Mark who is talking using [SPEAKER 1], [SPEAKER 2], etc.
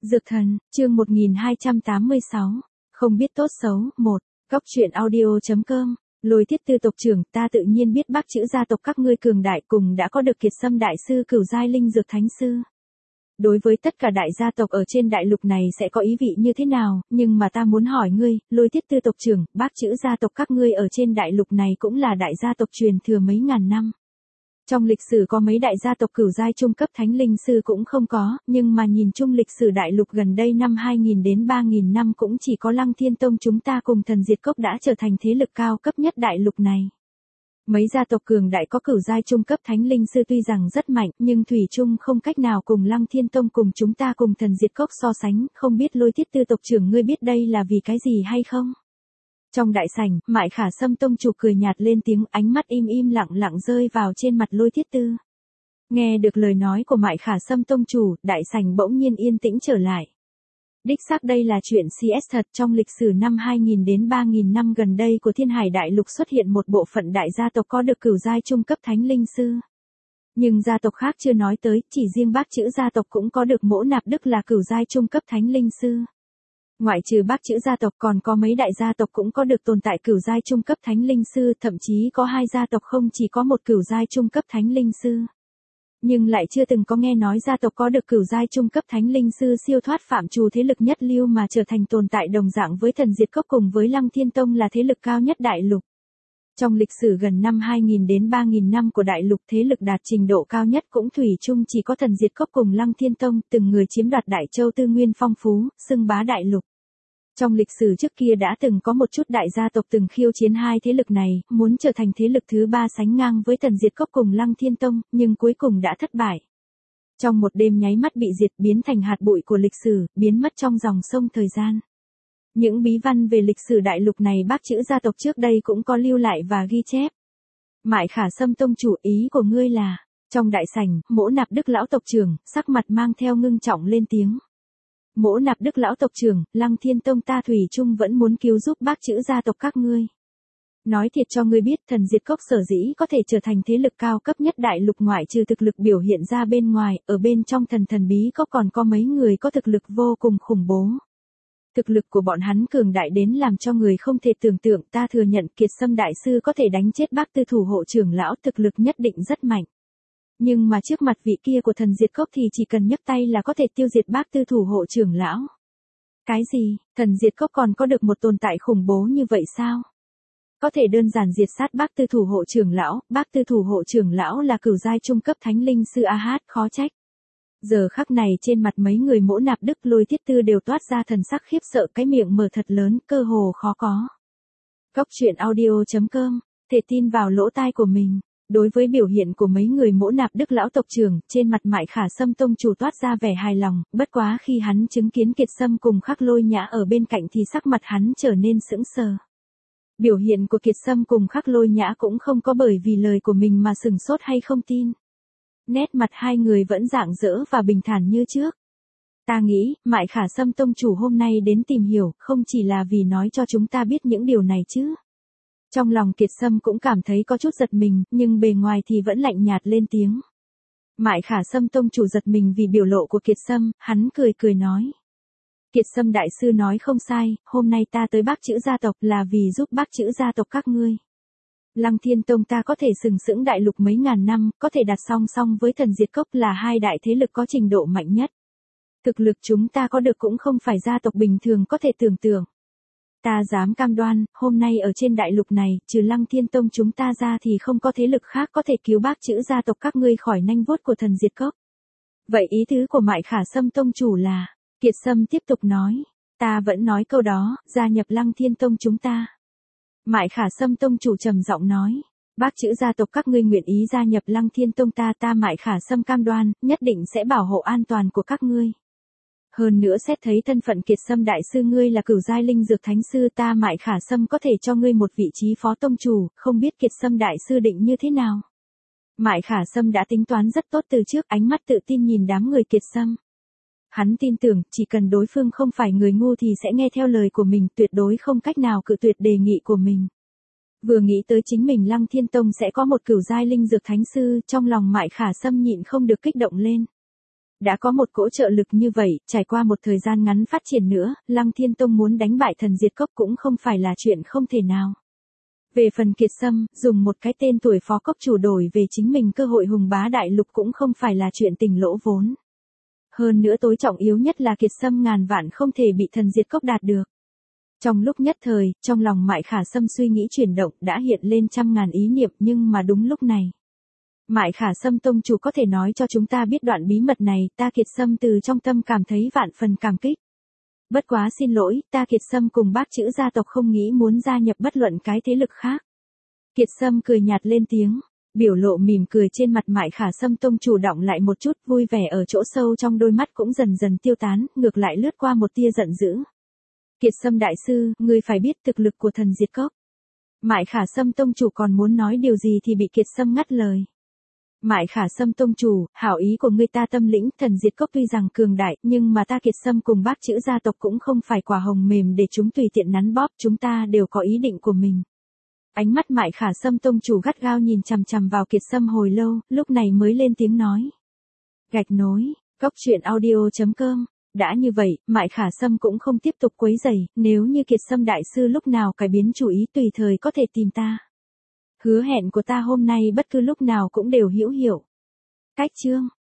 [SPEAKER 1] Dược thần, chương 1286. Không biết tốt xấu, 1. Góc truyện audio.com. Lôi Thiết Tư tộc trưởng, ta tự nhiên biết bác chữ gia tộc các ngươi cường đại cùng đã có được Kiệt Sâm đại sư Cửu giai linh dược thánh sư. Đối với tất cả đại gia tộc ở trên đại lục này sẽ có ý vị như thế nào, nhưng mà ta muốn hỏi ngươi, Lôi Thiết Tư tộc trưởng, bác chữ gia tộc các ngươi ở trên đại lục này cũng là đại gia tộc truyền thừa mấy ngàn năm. Trong lịch sử có mấy đại gia tộc cửu giai trung cấp thánh linh sư cũng không có, nhưng mà nhìn chung lịch sử đại lục gần đây năm 2000 đến 3000 năm cũng chỉ có Lăng Thiên Tông chúng ta cùng Thần Diệt Cốc đã trở thành thế lực cao cấp nhất đại lục này. Mấy gia tộc cường đại có cửu giai trung cấp thánh linh sư tuy rằng rất mạnh, nhưng thủy chung không cách nào cùng Lăng Thiên Tông cùng chúng ta cùng Thần Diệt Cốc so sánh, không biết Lôi Thiết Tư tộc trưởng ngươi biết đây là vì cái gì hay không? Trong đại sảnh, Mại Khả Sâm tông chủ cười nhạt lên tiếng, ánh mắt im lặng lặng rơi vào trên mặt Lôi Thiết Tư. Nghe được lời nói của Mại Khả Sâm tông chủ, đại sảnh bỗng nhiên yên tĩnh trở lại. Đích xác đây là chuyện CS thật, trong lịch sử năm 2000 đến 3000 năm gần đây của Thiên Hải đại lục xuất hiện một bộ phận đại gia tộc có được cửu giai trung cấp thánh linh sư. Nhưng gia tộc khác chưa nói tới, chỉ riêng bác chữ gia tộc cũng có được Mỗ Nạp Đức là cửu giai trung cấp thánh linh sư. Ngoại trừ bác chữ gia tộc còn có mấy đại gia tộc cũng có được tồn tại cửu giai trung cấp thánh linh sư, thậm chí có hai gia tộc không chỉ có một cửu giai trung cấp thánh linh sư. Nhưng lại chưa từng có nghe nói gia tộc có được cửu giai trung cấp thánh linh sư siêu thoát phạm trù thế lực nhất lưu mà trở thành tồn tại đồng dạng với Thần Diệt Cốc cùng với Lăng Thiên Tông là thế lực cao nhất đại lục. Trong lịch sử gần năm 2000 đến 3000 năm của đại lục thế lực đạt trình độ cao nhất cũng thủy chung chỉ có Thần Diệt Cốc cùng Lăng Thiên Tông, từng người chiếm đoạt Đại Châu tư nguyên phong phú, xưng bá đại lục. Trong lịch sử trước kia đã từng có một chút đại gia tộc từng khiêu chiến hai thế lực này, muốn trở thành thế lực thứ ba sánh ngang với Thần Diệt Cốc cùng Lăng Thiên Tông, nhưng cuối cùng đã thất bại. Trong một đêm nháy mắt bị diệt, biến thành hạt bụi của lịch sử, biến mất trong dòng sông thời gian. Những bí văn về lịch sử đại lục này bác chữ gia tộc trước đây cũng có lưu lại và ghi chép. Mại Khả Sâm tông chủ, ý của ngươi là, trong đại sảnh, Mỗ Nạp Đức lão tộc trưởng, sắc mặt mang theo ngưng trọng lên tiếng. Mỗ Nạp Đức lão tộc trưởng, Lăng Thiên Tông ta thủy chung vẫn muốn cứu giúp bác chữ gia tộc các ngươi. Nói thiệt cho ngươi biết, Thần Diệt Cốc sở dĩ có thể trở thành thế lực cao cấp nhất đại lục ngoại trừ thực lực biểu hiện ra bên ngoài, ở bên trong thần bí cốc còn có mấy người có thực lực vô cùng khủng bố. Thực lực của bọn hắn cường đại đến làm cho người không thể tưởng tượng, ta thừa nhận Kiệt Sâm đại sư có thể đánh chết bác tư thủ hộ trưởng lão, thực lực nhất định rất mạnh. Nhưng mà trước mặt vị kia của Thần Diệt Cốc thì chỉ cần nhấc tay là có thể tiêu diệt bác tư thủ hộ trưởng lão. Cái gì, Thần Diệt Cốc còn có được một tồn tại khủng bố như vậy sao? Có thể đơn giản diệt sát bác tư thủ hộ trưởng lão, bác tư thủ hộ trưởng lão là cửu giai trung cấp thánh linh sư khó trách. Giờ khắc này trên mặt mấy người Mỗ Nạp Đức Lôi Thiết Tư đều toát ra thần sắc khiếp sợ, cái miệng mở thật lớn, cơ hồ khó có. Góc truyện audio.com, thể tin vào lỗ tai của mình. Đối với biểu hiện của mấy người Mỗ Nạp Đức lão tộc trưởng, trên mặt Mại Khả Sâm tông chủ toát ra vẻ hài lòng, bất quá khi hắn chứng kiến Kiệt Sâm cùng Khắc Lôi Nhã ở bên cạnh thì sắc mặt hắn trở nên sững sờ. Biểu hiện của Kiệt Sâm cùng Khắc Lôi Nhã cũng không có bởi vì lời của mình mà sừng sốt hay không tin. Nét mặt hai người vẫn rạng rỡ và bình thản như trước. Ta nghĩ, Mại Khả Sâm tông chủ hôm nay đến tìm hiểu, không chỉ là vì nói cho chúng ta biết những điều này chứ. Trong lòng Kiệt Sâm cũng cảm thấy có chút giật mình, nhưng bề ngoài thì vẫn lạnh nhạt lên tiếng. Mại Khả Sâm tông chủ giật mình vì biểu lộ của Kiệt Sâm, hắn cười nói. Kiệt Sâm đại sư nói không sai, hôm nay ta tới bác chữ gia tộc là vì giúp bác chữ gia tộc các ngươi. Lăng Thiên Tông ta có thể sừng sững đại lục mấy ngàn năm, có thể đặt song song với Thần Diệt Cốc là hai đại thế lực có trình độ mạnh nhất. Thực lực chúng ta có được cũng không phải gia tộc bình thường có thể tưởng tượng. Ta dám cam đoan, hôm nay ở trên đại lục này, trừ Lăng Thiên Tông chúng ta ra thì không có thế lực khác có thể cứu bác chữ gia tộc các ngươi khỏi nanh vuốt của Thần Diệt Cốc. Vậy ý tứ của Mại Khả Sâm tông chủ là, Kiệt Sâm tiếp tục nói, ta vẫn nói câu đó, gia nhập Lăng Thiên Tông chúng ta. Mại Khả Sâm tông chủ trầm giọng nói, bác chữ gia tộc các ngươi nguyện ý gia nhập Lăng Thiên Tông ta Mại Khả Sâm cam đoan, nhất định sẽ bảo hộ an toàn của các ngươi. Hơn nữa xét thấy thân phận Kiệt Sâm đại sư ngươi là cửu giai linh dược thánh sư, ta Mại Khả Sâm có thể cho ngươi một vị trí phó tông chủ, không biết Kiệt Sâm đại sư định như thế nào. Mại Khả Sâm đã tính toán rất tốt từ trước, ánh mắt tự tin nhìn đám người Kiệt Sâm. Hắn tin tưởng, chỉ cần đối phương không phải người ngu thì sẽ nghe theo lời của mình, tuyệt đối không cách nào cự tuyệt đề nghị của mình. Vừa nghĩ tới chính mình Lăng Thiên Tông sẽ có một cửu giai linh dược thánh sư, trong lòng Mại Khả Sâm nhịn không được kích động lên. Đã có một cỗ trợ lực như vậy, trải qua một thời gian ngắn phát triển nữa, Lăng Thiên Tông muốn đánh bại thần diệt cốc cũng không phải là chuyện không thể nào. Về phần Kiệt Sâm, dùng một cái tên tuổi phó cốc chủ đổi về chính mình cơ hội hùng bá đại lục cũng không phải là chuyện tình lỗ vốn. Hơn nữa tối trọng yếu nhất là Kiệt Sâm ngàn vạn không thể bị thần diệt cốc đạt được. Trong lúc nhất thời, trong lòng Mại Khả Sâm suy nghĩ chuyển động đã hiện lên trăm ngàn ý niệm, nhưng mà đúng lúc này. Mại Khả Sâm tông chủ có thể nói cho chúng ta biết đoạn bí mật này, ta Kiệt Sâm từ trong tâm cảm thấy vạn phần cảm kích. Bất quá xin lỗi, ta Kiệt Sâm cùng bác chữ gia tộc không nghĩ muốn gia nhập bất luận cái thế lực khác. Kiệt Sâm cười nhạt lên tiếng, biểu lộ mỉm cười trên mặt Mại Khả Sâm tông chủ động lại một chút, vui vẻ ở chỗ sâu trong đôi mắt cũng dần dần tiêu tán, ngược lại lướt qua một tia giận dữ. Kiệt Sâm đại sư, ngươi phải biết thực lực của thần diệt cốc. Mại Khả Sâm tông chủ còn muốn nói điều gì thì bị Kiệt Sâm ngắt lời. Mại Khả Sâm tông chủ, hảo ý của ngươi ta tâm lĩnh, thần diệt cốc tuy rằng cường đại, nhưng mà ta Kiệt Sâm cùng bác chữ gia tộc cũng không phải quả hồng mềm để chúng tùy tiện nắn bóp, chúng ta đều có ý định của mình. Ánh mắt Mại Khả Sâm tông chủ gắt gao nhìn chằm chằm vào Kiệt Sâm hồi lâu, lúc này mới lên tiếng nói. Gạch nối, coctruyện.audio.com. Đã như vậy, Mại Khả Sâm cũng không tiếp tục quấy rầy, nếu như Kiệt Sâm đại sư lúc nào cải biến chủ ý tùy thời có thể tìm ta. Hứa hẹn của ta hôm nay bất cứ lúc nào cũng đều hữu hiệu. Cách chương